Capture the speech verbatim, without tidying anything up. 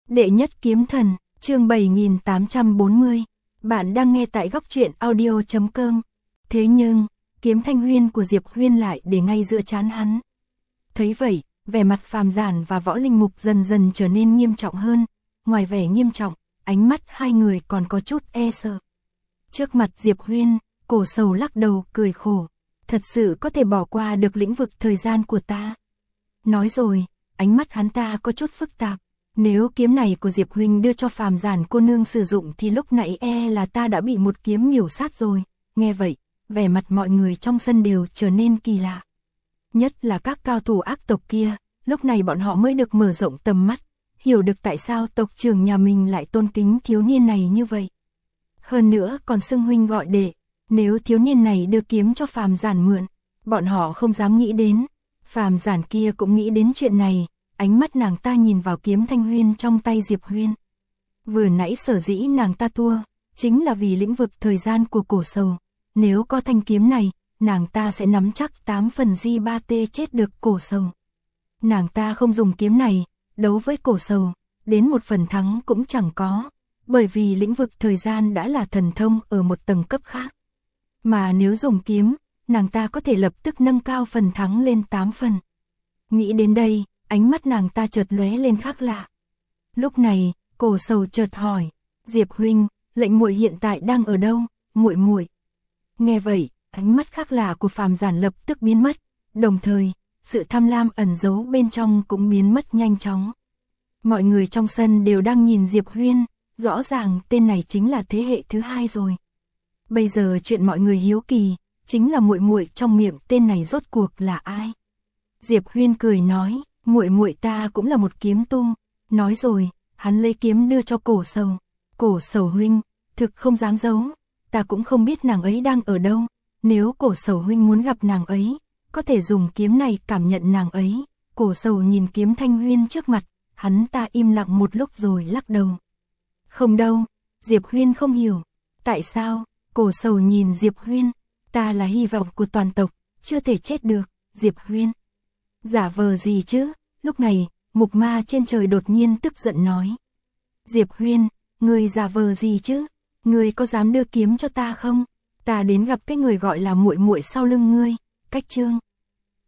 Đệ nhất kiếm thần, chương bảy nghìn tám trăm bốn mươi. Bạn đang nghe tại góc truyện audio chấm com. Thế nhưng, kiếm thanh huyên của Diệp Huyên lại để ngay giữa trán hắn. Thấy vậy, vẻ mặt Phàm Giản và Võ Linh Mục dần dần trở nên nghiêm trọng hơn. Ngoài vẻ nghiêm trọng, ánh mắt hai người còn có chút e sợ. Trước mặt Diệp Huyên, Cổ Sầu lắc đầu cười khổ. Thật sự có thể bỏ qua được lĩnh vực thời gian của ta. Nói rồi, ánh mắt hắn ta có chút phức tạp. Nếu kiếm này của Diệp Huynh đưa cho Phàm Giản cô nương sử dụng thì lúc nãy e là ta đã bị một kiếm miểu sát rồi. Nghe vậy, vẻ mặt mọi người trong sân đều trở nên kỳ lạ. Nhất là các cao thủ ác tộc kia, lúc này bọn họ mới được mở rộng tầm mắt, hiểu được tại sao tộc trưởng nhà mình lại tôn kính thiếu niên này như vậy. Hơn nữa còn xưng huynh gọi đệ, nếu thiếu niên này đưa kiếm cho Phàm Giản mượn, bọn họ không dám nghĩ đến. Phàm Giản kia cũng nghĩ đến chuyện này, ánh mắt nàng ta nhìn vào kiếm thanh huyên trong tay Diệp Huyên. Vừa nãy sở dĩ nàng ta thua, chính là vì lĩnh vực thời gian của Cổ Sầu. Nếu có thanh kiếm này, nàng ta sẽ nắm chắc tám phần di ba tê chết được Cổ Sầu. Nàng ta không dùng kiếm này, đấu với Cổ Sầu, đến một phần thắng cũng chẳng có, bởi vì lĩnh vực thời gian đã là thần thông ở một tầng cấp khác. Mà nếu dùng kiếm, nàng ta có thể lập tức nâng cao phần thắng lên tám phần. Nghĩ đến đây, ánh mắt nàng ta chợt lóe lên khác lạ. Lúc này, Cổ Sầu chợt hỏi, Diệp huynh, lệnh muội hiện tại đang ở đâu? Muội muội. Nghe vậy, ánh mắt khác lạ của Phàm Giản lập tức biến mất, đồng thời, sự tham lam ẩn giấu bên trong cũng biến mất nhanh chóng. Mọi người trong sân đều đang nhìn Diệp Huyên, rõ ràng tên này chính là thế hệ thứ hai rồi. Bây giờ chuyện mọi người hiếu kỳ, chính là muội muội trong miệng tên này rốt cuộc là ai? Diệp Huyên cười nói, muội muội ta cũng là một kiếm tu. Nói rồi, hắn lấy kiếm đưa cho Cổ Sầu. Cổ Sầu huynh, thực không dám giấu, ta cũng không biết nàng ấy đang ở đâu. Nếu Cổ Sầu huynh muốn gặp nàng ấy, có thể dùng kiếm này cảm nhận nàng ấy. Cổ Sầu nhìn kiếm thanh huyên trước mặt, hắn ta im lặng một lúc rồi lắc đầu. Không đâu, Diệp Huyên không hiểu. Tại sao? Cổ Sầu nhìn Diệp Huyên, ta là hy vọng của toàn tộc, chưa thể chết được. Diệp Huyên, giả vờ gì chứ? Lúc này, Mục Ma trên trời đột nhiên tức giận nói. Diệp Huyên, ngươi giả vờ gì chứ? Ngươi có dám đưa kiếm cho ta không? Ta đến gặp cái người gọi là muội muội sau lưng ngươi. Cách chương